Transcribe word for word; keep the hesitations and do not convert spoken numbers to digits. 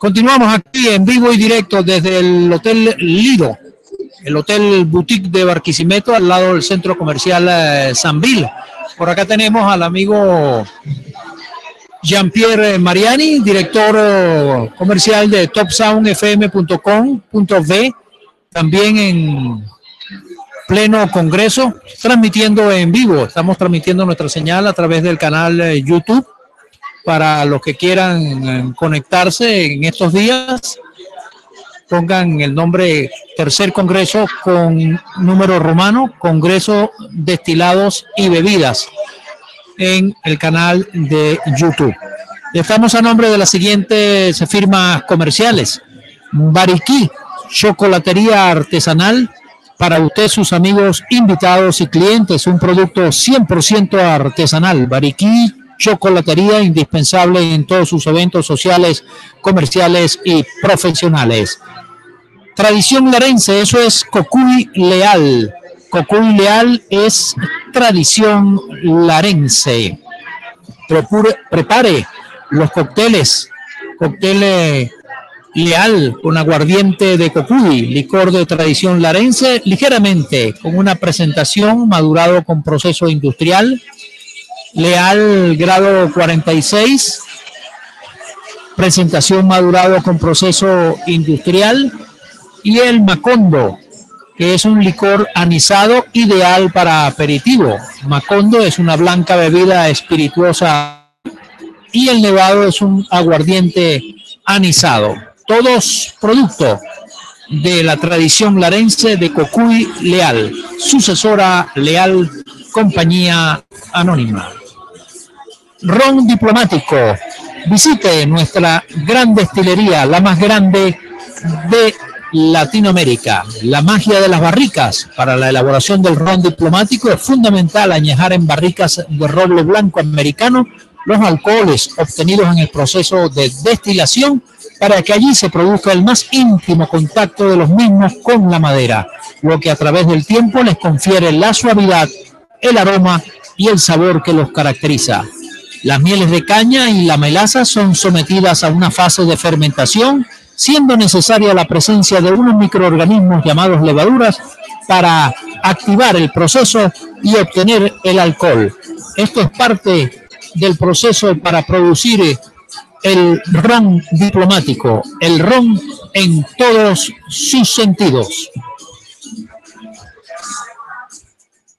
Continuamos aquí en vivo y directo desde el Hotel Lido, el Hotel Boutique de Barquisimeto, al lado del Centro Comercial eh, Sambil. Por acá tenemos al amigo Jean-Pierre Mariani, director eh, comercial de top sound f m punto com punto b, también en pleno congreso, transmitiendo en vivo. Estamos transmitiendo nuestra señal a través del canal eh, YouTube. Para los que quieran conectarse en estos días, pongan el nombre Tercer Congreso con número romano, Congreso Destilados y Bebidas, en el canal de YouTube. Estamos a nombre de las siguientes firmas comerciales: Bariquí, chocolatería artesanal para usted, sus amigos, invitados y clientes, un producto cien por ciento artesanal. Bariquí chocolatería, indispensable en todos sus eventos sociales, comerciales y profesionales. Tradición larense, eso es Cocuy Leal. Cocuy Leal es tradición larense. Procure, prepare los cócteles. Cóctel Leal con aguardiente de Cocuy, licor de tradición larense, ligeramente, con una presentación, madurado con proceso industrial. Leal grado cuarenta y seis, presentación madurado con proceso industrial, y el Macondo, que es un licor anisado ideal para aperitivo. Macondo es una blanca bebida espirituosa y el Nevado es un aguardiente anisado. Todos producto de la tradición larense de Cocuy Leal, sucesora Leal, compañía anónima. Ron Diplomático. Visite nuestra gran destilería, la más grande de Latinoamérica. La magia de las barricas. Para la elaboración del ron diplomático es fundamental añejar en barricas de roble blanco americano los alcoholes obtenidos en el proceso de destilación, para que allí se produzca el más íntimo contacto de los mismos con la madera, lo que a través del tiempo les confiere la suavidad, el aroma y el sabor que los caracteriza. Las mieles de caña y la melaza son sometidas a una fase de fermentación, siendo necesaria la presencia de unos microorganismos llamados levaduras para activar el proceso y obtener el alcohol. Esto es parte del proceso para producir el ron diplomático, el ron en todos sus sentidos.